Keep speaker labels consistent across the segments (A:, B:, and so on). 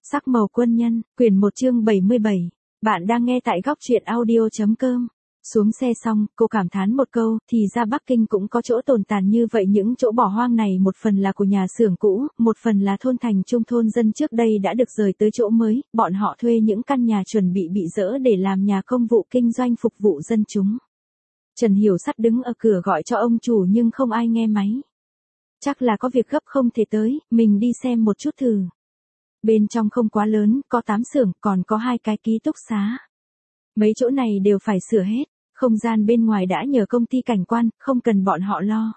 A: Sắc màu quân nhân, quyển 1 chương 77. Bạn đang nghe tại góc truyện audio.com. Xuống xe xong, cô cảm thán một câu, thì ra Bắc Kinh cũng có chỗ tồn tàn như vậy. Những chỗ bỏ hoang này một phần là của nhà xưởng cũ, một phần là thôn thành trung thôn dân trước đây đã được rời tới chỗ mới, bọn họ thuê những căn nhà chuẩn bị dỡ để làm nhà công vụ kinh doanh phục vụ dân chúng. Trần Hiểu Sắt đứng ở cửa gọi cho ông chủ nhưng không ai nghe máy. Chắc là có việc gấp không thể tới, mình đi xem một chút thử. Bên trong không quá lớn, có 8 xưởng, còn có 2 cái ký túc xá. Mấy chỗ này đều phải sửa hết, không gian bên ngoài đã nhờ công ty cảnh quan, không cần bọn họ lo.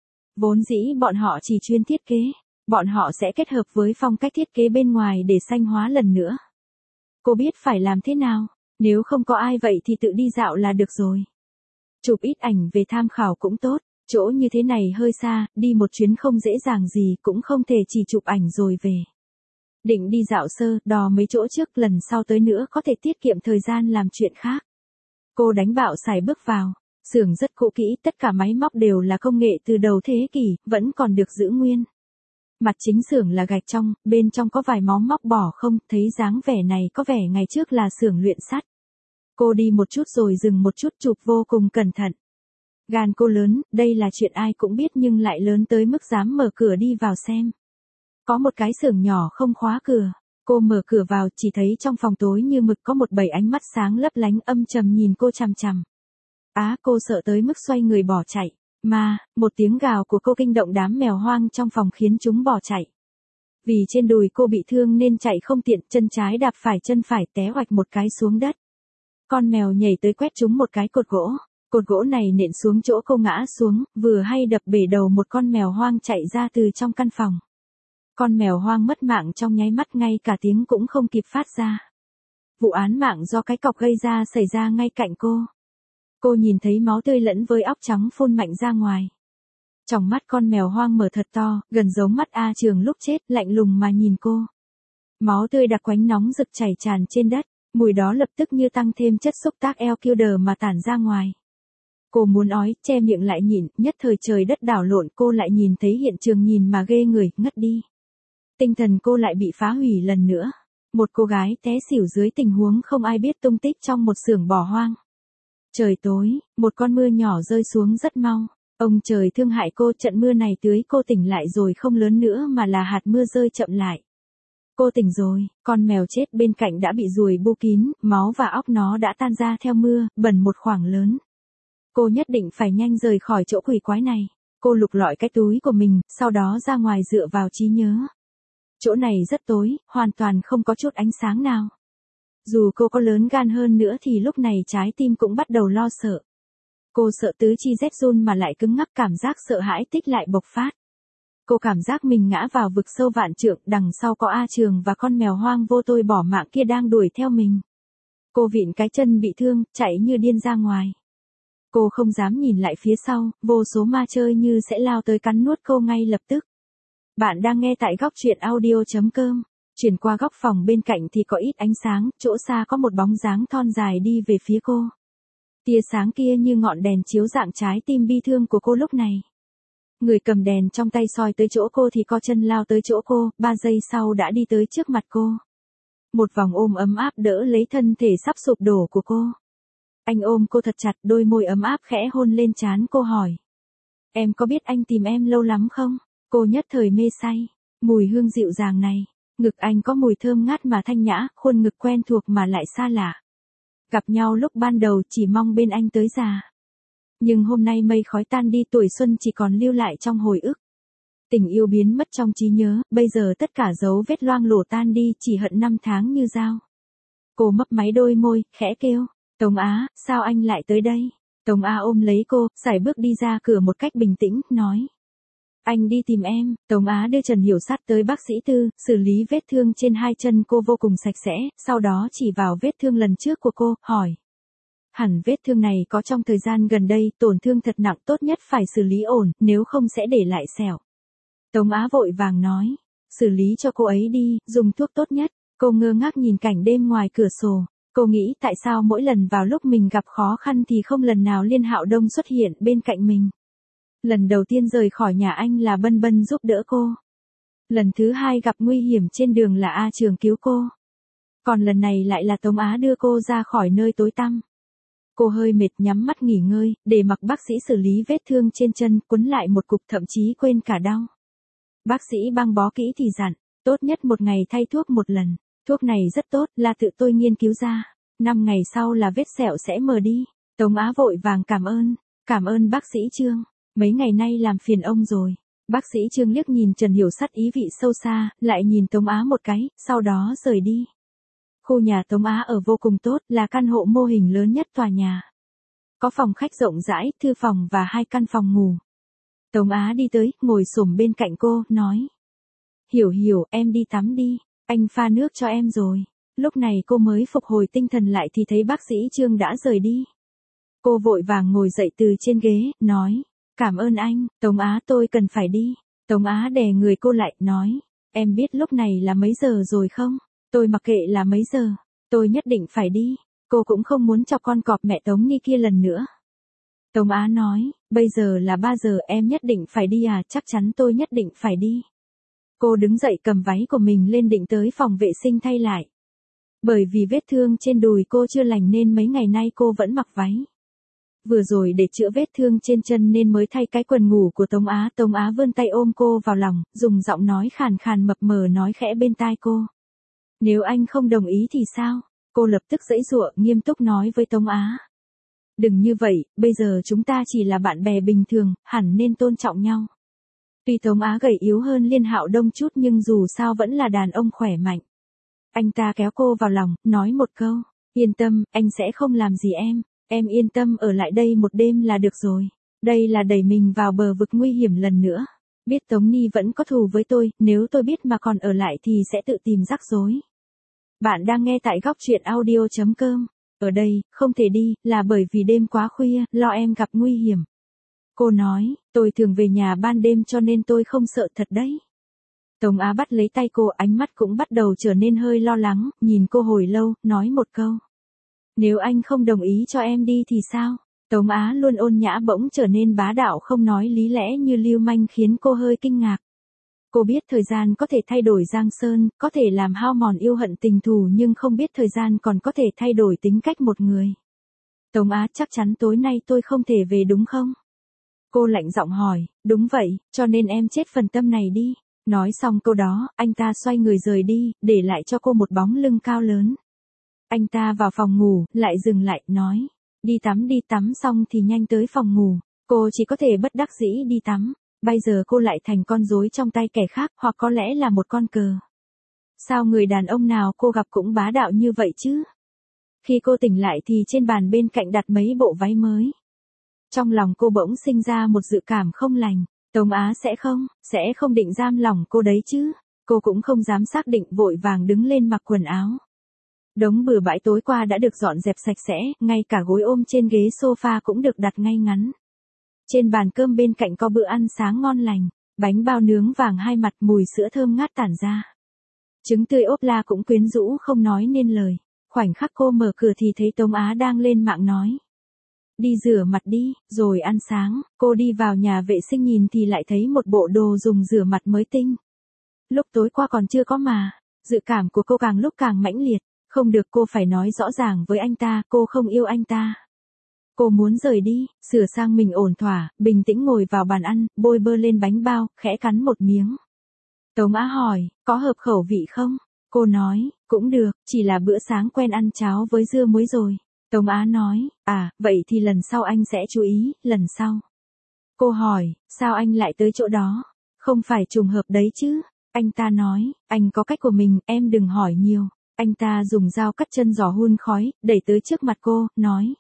A: Vốn dĩ bọn họ chỉ chuyên thiết kế, bọn họ sẽ kết hợp với phong cách thiết kế bên ngoài để xanh hóa lần nữa. Cô biết phải làm thế nào, nếu không có ai vậy thì tự đi dạo là được rồi. Chụp ít ảnh về tham khảo cũng tốt, chỗ như thế này hơi xa, đi một chuyến không dễ dàng gì, cũng không thể chỉ chụp ảnh rồi về. Định đi dạo sơ, đò mấy chỗ trước, lần sau tới nữa có thể tiết kiệm thời gian làm chuyện khác. Cô đánh bạo xài bước vào, xưởng rất cũ kỹ, tất cả máy móc đều là công nghệ từ đầu thế kỷ, vẫn còn được giữ nguyên. Mặt chính xưởng là gạch trong, bên trong có vài mó móc bỏ không, thấy dáng vẻ này có vẻ ngày trước là xưởng luyện sắt. Cô đi một chút rồi dừng một chút, chụp vô cùng cẩn thận. Gan cô lớn, đây là chuyện ai cũng biết nhưng lại lớn tới mức dám mở cửa đi vào xem. Có một cái xưởng nhỏ không khóa cửa, cô mở cửa vào chỉ thấy trong phòng tối như mực, có một bầy ánh mắt sáng lấp lánh âm trầm nhìn cô chằm chằm. Cô sợ tới mức xoay người bỏ chạy, mà, một tiếng gào của cô kinh động đám mèo hoang trong phòng khiến chúng bỏ chạy. Vì trên đùi cô bị thương nên chạy không tiện, chân trái đạp phải chân phải té hoạch một cái xuống đất. Con mèo nhảy tới quét trúng một cái cột gỗ này nện xuống chỗ cô ngã xuống, vừa hay đập bể đầu một con mèo hoang chạy ra từ trong căn phòng. Con mèo hoang mất mạng trong nháy mắt, ngay cả tiếng cũng không kịp phát ra. Vụ án mạng do cái cọc gây ra xảy ra ngay cạnh cô. Cô nhìn thấy máu tươi lẫn với óc trắng phun mạnh ra ngoài. Tròng mắt con mèo hoang mở thật to, gần giống mắt A Trường lúc chết, lạnh lùng mà nhìn cô. Máu tươi đặc quánh nóng rực chảy tràn trên đất, mùi đó lập tức như tăng thêm chất xúc tác killer mà tản ra ngoài. Cô muốn ói, che miệng lại nhịn, nhất thời trời đất đảo lộn, cô lại nhìn thấy hiện trường nhìn mà ghê người, ngất đi. Tinh thần cô lại bị phá hủy lần nữa. Một cô gái té xỉu dưới tình huống không ai biết tung tích trong một xưởng bỏ hoang. Trời tối, một con mưa nhỏ rơi xuống rất mau. Ông trời thương hại cô, trận mưa này tưới cô tỉnh lại rồi, không lớn nữa mà là hạt mưa rơi chậm lại. Cô tỉnh rồi, con mèo chết bên cạnh đã bị ruồi bu kín, máu và óc nó đã tan ra theo mưa, bẩn một khoảng lớn. Cô nhất định phải nhanh rời khỏi chỗ quỷ quái này. Cô lục lọi cái túi của mình, sau đó ra ngoài dựa vào trí nhớ. Chỗ này rất tối, hoàn toàn không có chút ánh sáng nào. Dù cô có lớn gan hơn nữa thì lúc này trái tim cũng bắt đầu lo sợ. Cô sợ tứ chi rét run mà lại cứng ngắc, cảm giác sợ hãi tích lại bộc phát. Cô cảm giác mình ngã vào vực sâu vạn trượng, đằng sau có A Trường và con mèo hoang vô tôi bỏ mạng kia đang đuổi theo mình. Cô vịn cái chân bị thương, chạy như điên ra ngoài. Cô không dám nhìn lại phía sau, vô số ma chơi như sẽ lao tới cắn nuốt cô ngay lập tức. Bạn đang nghe tại góc truyện audio.com. Chuyển qua góc phòng bên cạnh thì có ít ánh sáng, chỗ xa có một bóng dáng thon dài đi về phía cô. Tia sáng kia như ngọn đèn chiếu dạng trái tim bi thương của cô lúc này. Người cầm đèn trong tay soi tới chỗ cô thì co chân lao tới chỗ cô, 3 giây sau đã đi tới trước mặt cô. Một vòng ôm ấm áp đỡ lấy thân thể sắp sụp đổ của cô. Anh ôm cô thật chặt, đôi môi ấm áp khẽ hôn lên trán cô, hỏi. Em có biết anh tìm em lâu lắm không? Cô nhất thời mê say, mùi hương dịu dàng này, ngực anh có mùi thơm ngát mà thanh nhã, khuôn ngực quen thuộc mà lại xa lạ. Gặp nhau lúc ban đầu chỉ mong bên anh tới già. Nhưng hôm nay mây khói tan đi, tuổi xuân chỉ còn lưu lại trong hồi ức. Tình yêu biến mất trong trí nhớ, bây giờ tất cả dấu vết loang lổ tan đi, chỉ hận năm tháng như dao. Cô mấp máy đôi môi, khẽ kêu, Tống Á, sao anh lại tới đây? Tống Á ôm lấy cô, sải bước đi ra cửa một cách bình tĩnh, nói. Anh đi tìm em. Tống Á đưa Trần Hiểu Sắt tới bác sĩ Tư, xử lý vết thương trên 2 chân cô vô cùng sạch sẽ, sau đó chỉ vào vết thương lần trước của cô, hỏi. Hẳn vết thương này có trong thời gian gần đây, tổn thương thật nặng, tốt nhất phải xử lý ổn, nếu không sẽ để lại sẹo. Tống Á vội vàng nói, xử lý cho cô ấy đi, dùng thuốc tốt nhất. Cô ngơ ngác nhìn cảnh đêm ngoài cửa sổ. Cô nghĩ tại sao mỗi lần vào lúc mình gặp khó khăn thì không lần nào Liên Hạo Đông xuất hiện bên cạnh mình. Lần đầu tiên rời khỏi nhà anh là Bân Bân giúp đỡ cô. Lần thứ hai gặp nguy hiểm trên đường là A Trường cứu cô. Còn lần này lại là Tống Á đưa cô ra khỏi nơi tối tăm. Cô hơi mệt nhắm mắt nghỉ ngơi, để mặc bác sĩ xử lý vết thương trên chân, quấn lại một cục thậm chí quên cả đau. Bác sĩ băng bó kỹ thì dặn, tốt nhất một ngày thay thuốc một lần. Thuốc này rất tốt, là tự tôi nghiên cứu ra. 5 ngày sau là vết sẹo sẽ mờ đi. Tống Á vội vàng cảm ơn bác sĩ Trương. Mấy ngày nay làm phiền ông rồi. Bác sĩ Trương liếc nhìn Trần Hiểu Sắt ý vị sâu xa, lại nhìn Tống Á một cái, sau đó rời đi. Khu nhà Tống Á ở vô cùng tốt, là căn hộ mô hình lớn nhất tòa nhà. Có phòng khách rộng rãi, thư phòng và 2 căn phòng ngủ. Tống Á đi tới, ngồi xổm bên cạnh cô, nói. Hiểu, em đi tắm đi, anh pha nước cho em rồi. Lúc này cô mới phục hồi tinh thần lại thì thấy bác sĩ Trương đã rời đi. Cô vội vàng ngồi dậy từ trên ghế, nói. Cảm ơn anh, Tống Á tôi cần phải đi. Tống Á đè người cô lại, nói. Em biết lúc này là mấy giờ rồi không? Tôi mặc kệ là mấy giờ, tôi nhất định phải đi. Cô cũng không muốn chọc con cọp mẹ Tống Ni kia lần nữa. Tống Á nói, bây giờ là 3 giờ em nhất định phải đi à, chắc chắn tôi nhất định phải đi. Cô đứng dậy cầm váy của mình lên định tới phòng vệ sinh thay lại. Bởi vì vết thương trên đùi cô chưa lành nên mấy ngày nay cô vẫn mặc váy. Vừa rồi để chữa vết thương trên chân nên mới thay cái quần ngủ của Tống Á. Tống Á vươn tay ôm cô vào lòng, dùng giọng nói khàn khàn mập mờ nói khẽ bên tai cô. Nếu anh không đồng ý thì sao? Cô lập tức giãy giụa, nghiêm túc nói với Tống Á. Đừng như vậy, bây giờ chúng ta chỉ là bạn bè bình thường, hẳn nên tôn trọng nhau. Tuy Tống Á gầy yếu hơn Liên Hạo Đông chút nhưng dù sao vẫn là đàn ông khỏe mạnh. Anh ta kéo cô vào lòng, nói một câu. Yên tâm, anh sẽ không làm gì em yên tâm ở lại đây một đêm là được rồi. Đây là đẩy mình vào bờ vực nguy hiểm lần nữa. Biết Tống Ni vẫn có thù với tôi, nếu tôi biết mà còn ở lại thì sẽ tự tìm rắc rối. Bạn đang nghe tại góc truyện audio.com. Ở đây, không thể đi, là bởi vì đêm quá khuya, lo em gặp nguy hiểm. Cô nói, tôi thường về nhà ban đêm cho nên tôi không sợ thật đấy. Tống Á bắt lấy tay cô, ánh mắt cũng bắt đầu trở nên hơi lo lắng, nhìn cô hồi lâu, nói một câu. Nếu anh không đồng ý cho em đi thì sao? Tống Á luôn ôn nhã bỗng trở nên bá đạo không nói lý lẽ như lưu manh khiến cô hơi kinh ngạc. Cô biết thời gian có thể thay đổi giang sơn, có thể làm hao mòn yêu hận tình thù nhưng không biết thời gian còn có thể thay đổi tính cách một người. Tống Á chắc chắn tối nay tôi không thể về đúng không? Cô lạnh giọng hỏi, đúng vậy, cho nên em chết phần tâm này đi. Nói xong câu đó, anh ta xoay người rời đi, để lại cho cô một bóng lưng cao lớn. Anh ta vào phòng ngủ, lại dừng lại, nói. Đi tắm xong thì nhanh tới phòng ngủ. Cô chỉ có thể bất đắc dĩ đi tắm. Bây giờ cô lại thành con rối trong tay kẻ khác, hoặc có lẽ là một con cờ. Sao người đàn ông nào cô gặp cũng bá đạo như vậy chứ? Khi cô tỉnh lại thì trên bàn bên cạnh đặt mấy bộ váy mới. Trong lòng cô bỗng sinh ra một dự cảm không lành. Tống Á sẽ không định giam lòng cô đấy chứ. Cô cũng không dám xác định, vội vàng đứng lên mặc quần áo. Đống bừa bãi tối qua đã được dọn dẹp sạch sẽ, ngay cả gối ôm trên ghế sofa cũng được đặt ngay ngắn. Trên bàn cơm bên cạnh có bữa ăn sáng ngon lành, bánh bao nướng vàng 2 mặt, mùi sữa thơm ngát tản ra. Trứng tươi ốp la cũng quyến rũ không nói nên lời. Khoảnh khắc cô mở cửa thì thấy Tống Á đang lên mạng nói. Đi rửa mặt đi, rồi ăn sáng. Cô đi vào nhà vệ sinh nhìn thì lại thấy một bộ đồ dùng rửa mặt mới tinh. Lúc tối qua còn chưa có mà. Dự cảm của cô càng lúc càng mãnh liệt. Không được, cô phải nói rõ ràng với anh ta, cô không yêu anh ta. Cô muốn rời đi, sửa sang mình ổn thỏa, bình tĩnh ngồi vào bàn ăn, bôi bơ lên bánh bao, khẽ cắn một miếng. Tống Á hỏi, có hợp khẩu vị không? Cô nói, cũng được, chỉ là bữa sáng quen ăn cháo với dưa muối rồi. Tống Á nói, à, vậy thì lần sau anh sẽ chú ý, lần sau. Cô hỏi, sao anh lại tới chỗ đó? Không phải trùng hợp đấy chứ? Anh ta nói, anh có cách của mình, em đừng hỏi nhiều. Anh ta dùng dao cắt chân giò hun khói, đẩy tới trước mặt cô, nói.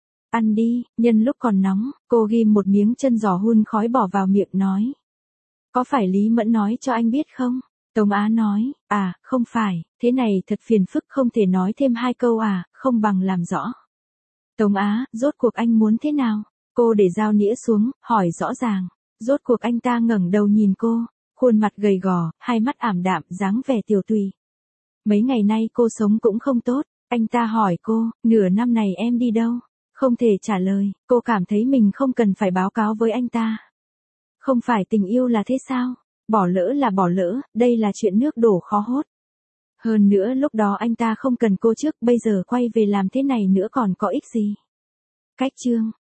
A: Ăn đi, nhân lúc còn nóng. Cô ghim một miếng chân giò hun khói bỏ vào miệng, nói. Có phải Lý Mẫn nói cho anh biết không? Tống Á nói, à, không phải, thế này thật phiền phức, không thể nói thêm 2 câu à, không bằng làm rõ. Tống Á, rốt cuộc anh muốn thế nào? Cô để dao nĩa xuống, hỏi rõ ràng. Rốt cuộc anh ta ngẩng đầu nhìn cô, khuôn mặt gầy gò, 2 mắt ảm đạm, dáng vẻ tiều tụy. Mấy ngày nay cô sống cũng không tốt, anh ta hỏi cô, nửa năm này em đi đâu? Không thể trả lời, cô cảm thấy mình không cần phải báo cáo với anh ta. Không phải tình yêu là thế sao? Bỏ lỡ là bỏ lỡ, đây là chuyện nước đổ khó hốt. Hơn nữa lúc đó anh ta không cần cô trước, bây giờ quay về làm thế này nữa còn có ích gì. Cách chương